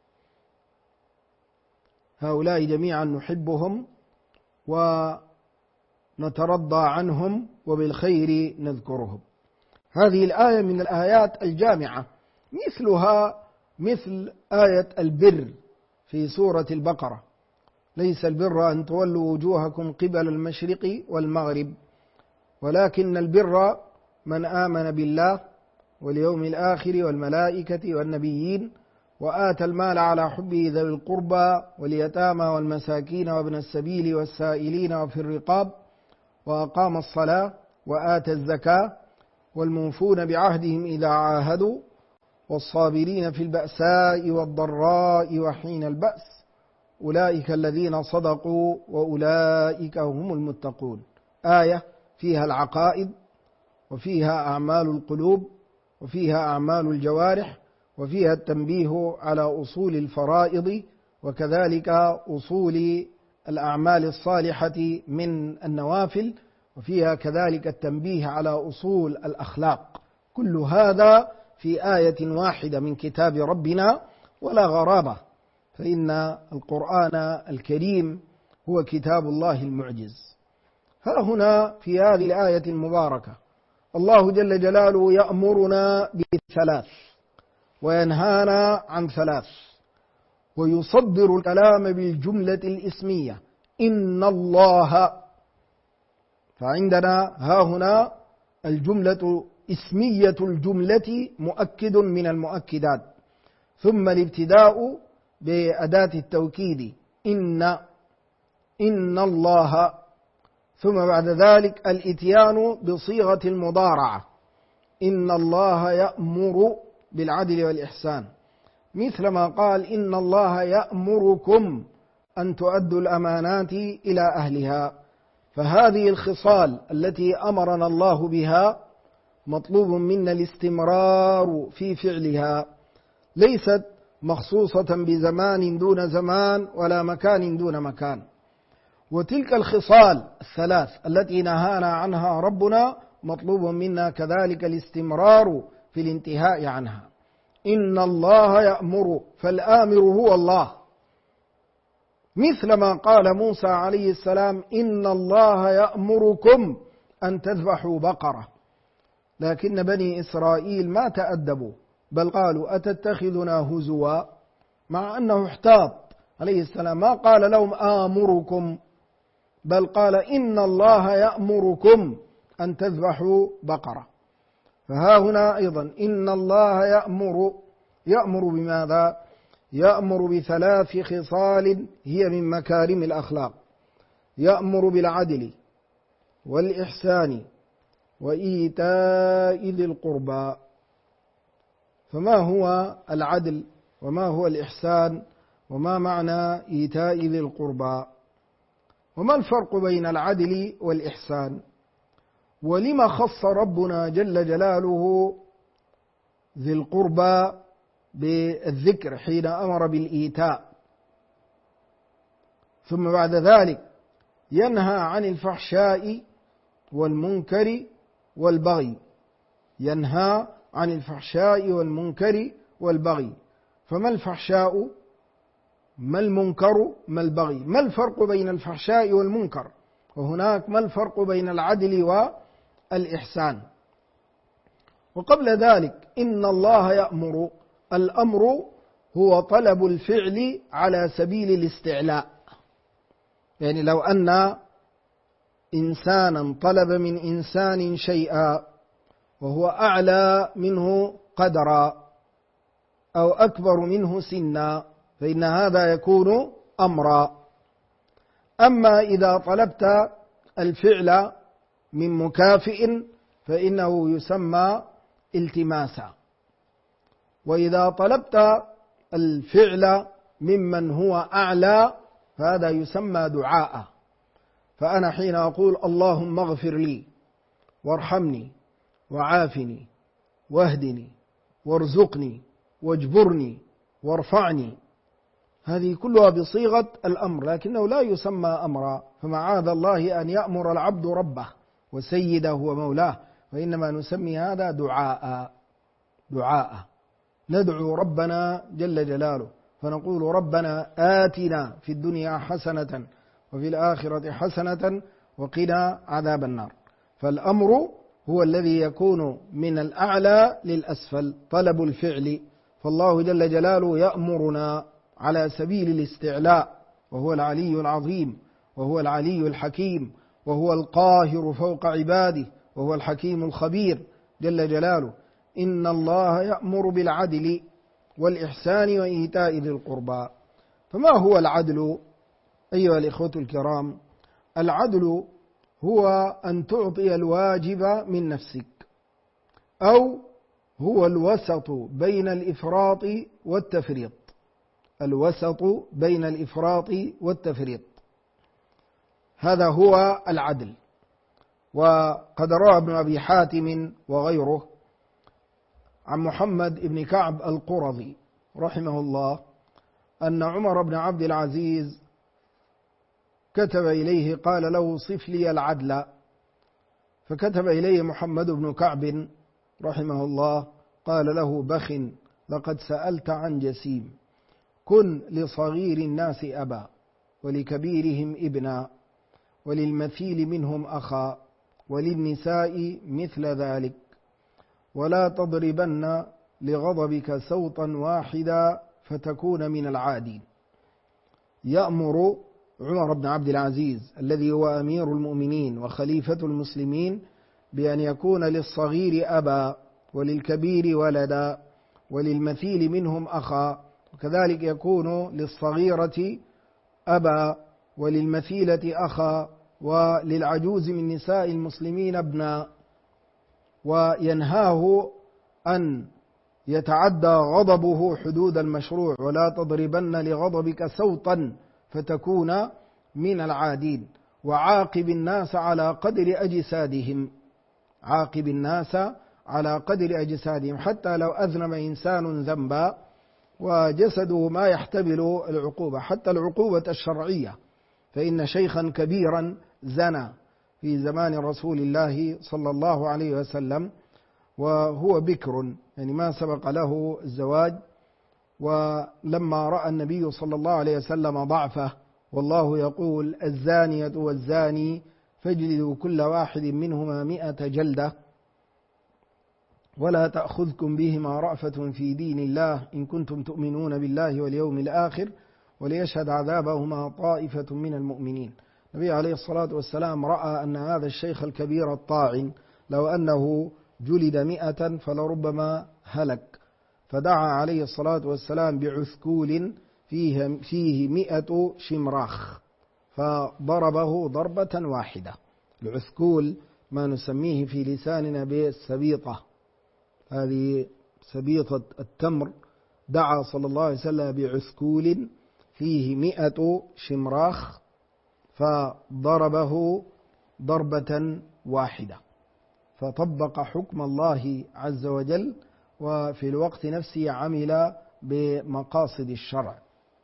هؤلاء جميعا نحبهم ونترضى عنهم وبالخير نذكرهم. هذه الآية من الآيات الجامعة، مثلها مثل آية البر في سورة البقرة: ليس البر أن تولوا وجوهكم قبل المشرق والمغرب ولكن البر من آمن بالله واليوم الآخر والملائكة والنبيين وآتى المال على حبه ذوي القربى واليتامى والمساكين وابن السبيل والسائلين وفي الرقاب وأقام الصلاة وآتى الزكاة والموفون بعهدهم إذا عاهدوا والصابرين في البأساء والضراء وحين البأس أولئك الذين صدقوا وأولئك هم المتقون. آية فيها العقائد وفيها أعمال القلوب وفيها أعمال الجوارح وفيها التنبيه على أصول الفرائض وكذلك أصول الأعمال الصالحة من النوافل، وفيها كذلك التنبيه على أصول الأخلاق. كل هذا في آية واحدة من كتاب ربنا ولا غرابة، فإن القرآن الكريم هو كتاب الله المعجز. ها هنا في هذه الآية المباركة الله جل جلاله يأمرنا بثلاث وينهانا عن ثلاث، ويصدر الكلام بالجملة الإسمية: إن الله. فعندنا ها هنا الجملة اسمية الجملة مؤكد من المؤكدات، ثم الابتداء بأداة التوكيد إن الله، ثم بعد ذلك الإتيان بصيغة المضارعة: إن الله يأمر بالعدل والإحسان، مثل ما قال: إن الله يأمركم أن تؤدوا الأمانات إلى أهلها. فهذه الخصال التي أمرنا الله بها مطلوب منا الاستمرار في فعلها، ليست مخصوصة بزمان دون زمان ولا مكان دون مكان. وتلك الخصال الثلاث التي نهانا عنها ربنا مطلوب منا كذلك الاستمرار في الانتهاء عنها. إن الله يأمر، فالآمر هو الله، مثل ما قال موسى عليه السلام: إن الله يأمركم أن تذبحوا بقرة. لكن بني إسرائيل ما تأدبوا، بل قالوا: أتتخذنا هزوا، مع أنه احتاط عليه السلام، ما قال لهم آمركم، بل قال: إن الله يأمركم أن تذبحوا بقرة. فها هنا أيضا إن الله يأمر بماذا؟ يأمر بثلاث خصال هي من مكارم الأخلاق: يأمر بالعدل والإحسان وإيتاء ذي القربى. فما هو العدل وما هو الإحسان وما معنى إيتاء ذي القربى؟ وما الفرق بين العدل والإحسان؟ ولما خص ربنا جل جلاله ذي القربى بالذكر حين أمر بالإيتاء، ثم بعد ذلك ينهى عن الفحشاء والمنكر والبغي، ينهى عن الفحشاء والمنكر والبغي. فما الفحشاء؟ ما المنكر؟ ما البغي؟ ما الفرق بين الفحشاء والمنكر؟ وهناك ما الفرق بين العدل والإحسان؟ وقبل ذلك إن الله يأمر، الأمر هو طلب الفعل على سبيل الاستعلاء، يعني لو أن إنسانا طلب من إنسان شيئا وهو أعلى منه قدرا أو أكبر منه سنا فإن هذا يكون أمرا. أما إذا طلبت الفعل من مكافئ فإنه يسمى التماسا، وإذا طلبت الفعل ممن هو أعلى فهذا يسمى دعاء. فأنا حين أقول اللهم اغفر لي وارحمني وعافني واهدني وارزقني واجبرني وارفعني، هذه كلها بصيغة الأمر، لكنه لا يسمى أمرا. فمعاذ الله أن يأمر العبد ربه وسيده ومولاه، وإنما نسمي هذا دعاء. ندعو ربنا جل جلاله فنقول ربنا آتنا في الدنيا حسنة وفي الآخرة حسنة وقنا عذاب النار. فالأمر هو الذي يكون من الأعلى للأسفل، طلب الفعل. فالله جل جلاله يأمرنا على سبيل الاستعلاء، وهو العلي العظيم، وهو العلي الحكيم، وهو القاهر فوق عباده، وهو الحكيم الخبير جل جلاله. إن الله يأمر بالعدل والإحسان وإيتاء ذي القربى. فما هو العدل أيها الإخوة الكرام؟ العدل هو أن تعطي الواجب من نفسك، أو هو الوسط بين الإفراط والتفريط، الوسط بين الإفراط والتفريط، هذا هو العدل. وقد روى ابن أبي حاتم وغيره عن محمد بن كعب القرظي رحمه الله أن عمر بن عبد العزيز كتب إليه قال له صف لي العدل، فكتب إليه محمد بن كعب رحمه الله قال له بخ لقد سألت عن جسيم، كن لصغير الناس أبا ولكبيرهم ابنا وللمثيل منهم أخا وللنساء مثل ذلك، ولا تضربن لغضبك سوطا واحدا فتكون من العادين. يأمر عمر بن عبد العزيز الذي هو أمير المؤمنين وخليفة المسلمين بأن يكون للصغير أبا وللكبير ولدا وللمثيل منهم أخا، وكذلك يكون للصغيرة أبا وللمثيلة أخا وللعجوز من نساء المسلمين ابنا، وينهاه أن يتعدى غضبه حدود المشروع، ولا تضربن لغضبك سوطا فتكون من العادين. وعاقب الناس على قدر أجسادهم، عاقب الناس على قدر أجسادهم، حتى لو أذنب إنسان ذنبا وجسده ما يحتمل العقوبة، حتى العقوبة الشرعية، فإن شيخا كبيرا زنى في زمان رسول الله صلى الله عليه وسلم وهو بكر، يعني ما سبق له الزواج، ولما رأى النبي صلى الله عليه وسلم ضعفه والله يقول الزانية والزاني فاجلدوا كل واحد منهما 100 جلدة ولا تأخذكم بهما رأفة في دين الله إن كنتم تؤمنون بالله واليوم الآخر وليشهد عذابهما طائفة من المؤمنين. النبي عليه الصلاة والسلام رأى أن هذا الشيخ الكبير الطاعن لو أنه جلد 100 فلربما هلك، فدعا عليه الصلاة والسلام بعثكول فيه 100 شمراخ فضربه ضربة واحدة. العثكول ما نسميه في لساننا بالسبيطة، هذه سبيطة التمر، دعا صلى الله عليه وسلم بعثكول فيه 100 شمراخ فضربه ضربة واحدة. فطبق حكم الله عز وجل، وفي الوقت نفسه عمل بمقاصد الشرع.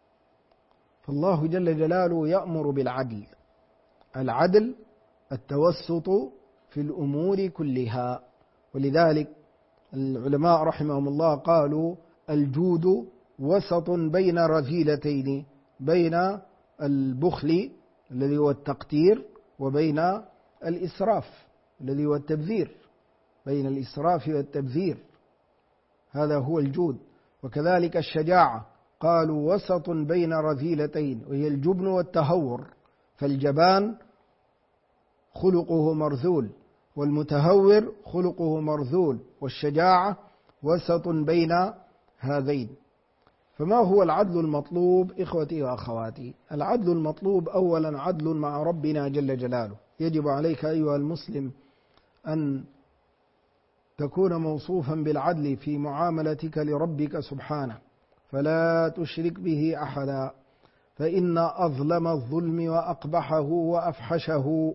فالله جل جلاله يأمر بالعدل. العدل التوسط في الأمور كلها، ولذلك العلماء رحمهم الله قالوا الجود وسط بين رذيلتين، بين البخل الذي هو التقتير وبين الإسراف الذي هو التبذير، بين الإسراف والتبذير، هذا هو الجود. وكذلك الشجاعة قالوا وسط بين رذيلتين، وهي الجبن والتهور، فالجبان خلقه مرذول والمتهور خلقه مرذول، والشجاعة وسط بين هذين. فما هو العدل المطلوب إخوتي وأخواتي؟ العدل المطلوب أولا عدل مع ربنا جل جلاله. يجب عليك أيها المسلم أن تكون موصوفا بالعدل في معاملتك لربك سبحانه، فلا تشرك به أحدا، فإن أظلم الظلم وأقبحه وأفحشه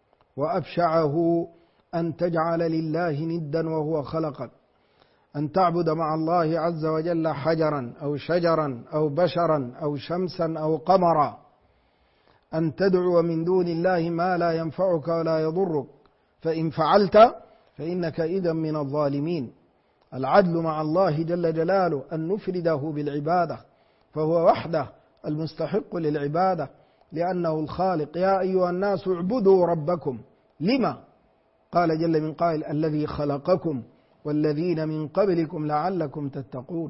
وأبشعه أن تجعل لله ندا وهو خلقك، أن تعبد مع الله عز وجل حجرا أو شجرا أو بشرا أو شمسا أو قمرا، أن تدعو من دون الله ما لا ينفعك ولا يضرك، فإن فعلت فإنك إذا من الظالمين. العدل مع الله جل جلاله أن نفرده بالعبادة، فهو وحده المستحق للعبادة لأنه الخالق. يا أيها الناس اعبدوا ربكم. لما؟ قال جل من قائل الذي خلقكم والذين من قبلكم لعلكم تتقون.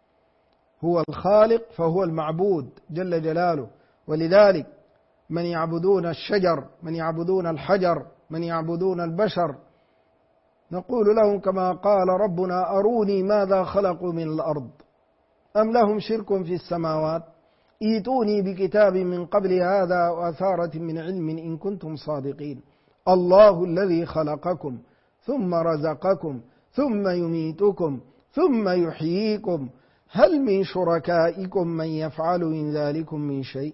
هو الخالق فهو المعبود جل جلاله. ولذلك من يعبدون الشجر، من يعبدون الحجر، من يعبدون البشر، نقول لهم كما قال ربنا أروني ماذا خلقوا من الأرض أم لهم شرك في السماوات ائتوني بكتاب من قبل هذا وأثارة من علم إن كنتم صادقين. الله الذي خلقكم ثم رزقكم ثم يميتكم ثم يحييكم هل من شركائكم من يفعل من ذلكم من شيء؟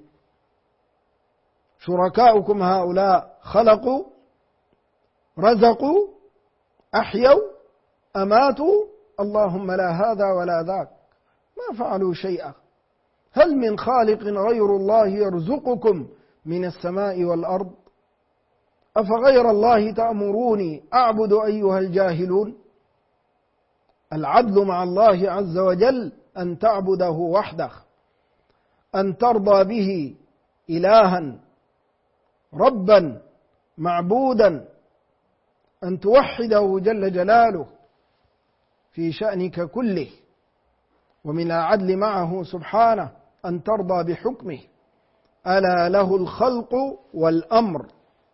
شركاؤكم هؤلاء خلقوا، رزقوا، أحيوا، أماتوا، اللهم لا هذا ولا ذاك، ما فعلوا شيئا. هل من خالق غير الله يرزقكم من السماء والأرض؟ أفغير الله تأمروني أعبد أيها الجاهلون؟ العدل مع الله عز وجل أن تعبده وحده، أن ترضى به إلها ربا معبودا، أن توحده جل جلاله في شأنك كله. ومن العدل معه سبحانه أن ترضى بحكمه. ألا له الخلق والأمر،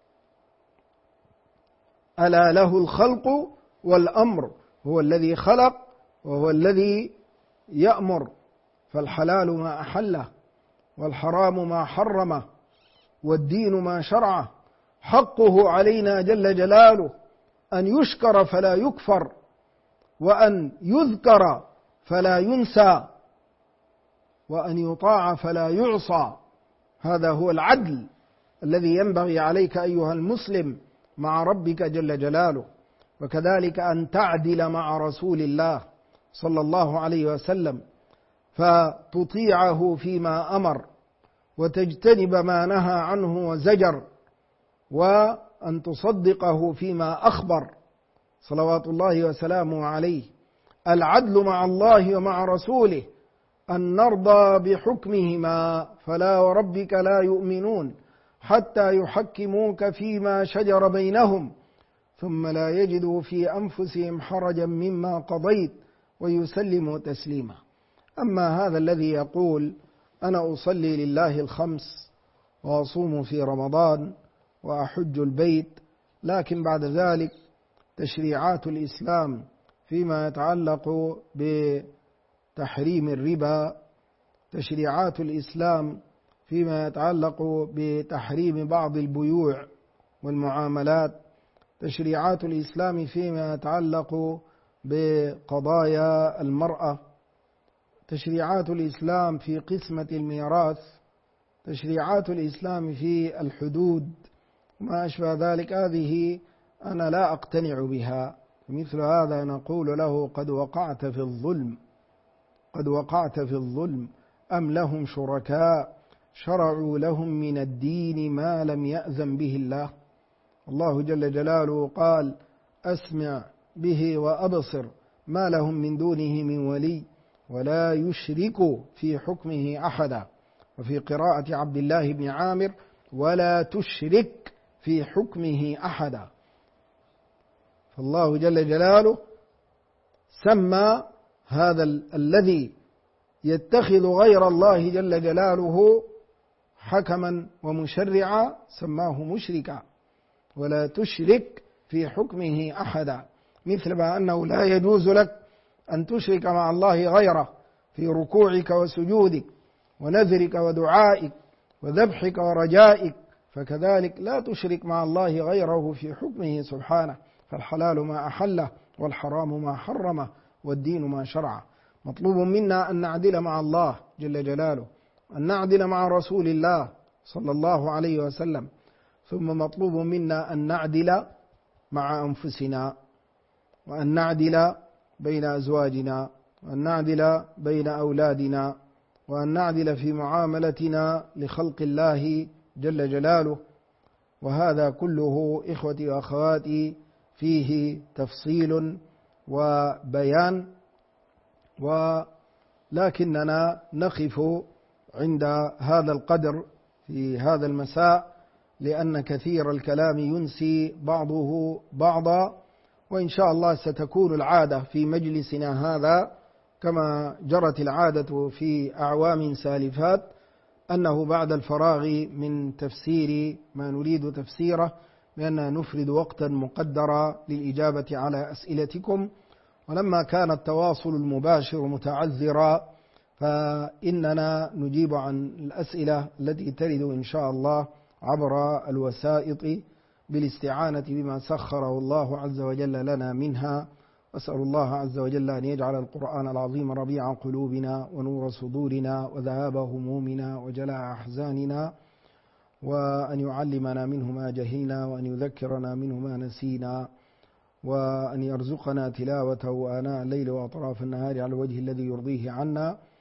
ألا له الخلق والأمر، هو الذي خلق وهو الذي يأمر، فالحلال ما أحله والحرام ما حرمه والدين ما شرعه. حقه علينا جل جلاله أن يشكر فلا يكفر، وأن يذكر فلا ينسى، وأن يطاع فلا يعصى. هذا هو العدل الذي ينبغي عليك أيها المسلم مع ربك جل جلاله. وكذلك أن تعدل مع رسول الله صلى الله عليه وسلم، فتطيعه فيما أمر وتجتنب ما نهى عنه وزجر، وأن تصدقه فيما أخبر صلوات الله وسلامه عليه. العدل مع الله ومع رسوله أن نرضى بحكمهما، فلا وربك لا يؤمنون حتى يحكموك فيما شجر بينهم ثم لا يجدوا في أنفسهم حرجا مما قضيت ويسلموا تسليما. أما هذا الذي يقول أنا أصلي لله الخمس وأصوم في رمضان وأحج البيت، لكن بعد ذلك تشريعات الإسلام فيما يتعلق بتحريم الربا، تشريعات الإسلام فيما يتعلق بتحريم بعض البيوع والمعاملات، تشريعات الإسلام فيما يتعلق بقضايا المرأة، تشريعات الإسلام في قسمة الميراث، تشريعات الإسلام في الحدود وما أشبه ذلك. هذه أنا لا أقتنع بها. مثل هذا نقول له قد وقعت في الظلم، قد وقعت في الظلم. أم لهم شركاء شرعوا لهم من الدين ما لم يأذن به الله. الله جل جلاله قال أسمع به وأبصر ما لهم من دونه من ولي ولا يشرك في حكمه أحدا. وفي قراءة عبد الله بن عامر ولا تشرك في حكمه أحدا. فالله جل جلاله سمى هذا الذي يتخذ غير الله جل جلاله حكما ومشرعا سماه مشركا. ولا تشرك في حكمه أحدا، مثل ما أنه لا يجوز لك أن تشرك مع الله غيره في ركوعك وسجودك ونذرك ودعائك وذبحك ورجائك، فكذلك لا تشرك مع الله غيره في حكمه سبحانه. فالحلال ما أحله والحرام ما حرمه والدين ما شرعه. مطلوب منا أن نعدل مع الله جل جلاله، أن نعدل مع رسول الله صلى الله عليه وسلم، ثم مطلوب منا أن نعدل مع أنفسنا، وأن نعدل بين أزواجنا، وأن نعدل بين أولادنا، وأن نعدل في معاملتنا لخلق الله جل جلاله. وهذا كله إخوتي وأخواتي فيه تفصيل وبيان، ولكننا نقف عند هذا القدر في هذا المساء، لأن كثير الكلام ينسي بعضه بعضا. وإن شاء الله ستكون العادة في مجلسنا هذا كما جرت العادة في أعوام سالفات، أنه بعد الفراغ من تفسير ما نريد تفسيره بأننا نفرد وقتا مقدرا للإجابة على أسئلتكم. ولما كان التواصل المباشر متعذرا فإننا نجيب عن الأسئلة التي ترد إن شاء الله عبر الوسائط بالاستعانة بما سخره الله عز وجل لنا منها. أسأل الله عز وجل أن يجعل القرآن العظيم ربيع قلوبنا ونور صدورنا وذهاب همومنا وجلاء أحزاننا، وأن يعلمنا منه ما جهلنا، وأن يذكرنا منه ما نسينا، وأن يرزقنا تلاوته آناء الليل وأطراف النهار على الوجه الذي يرضيه عنا،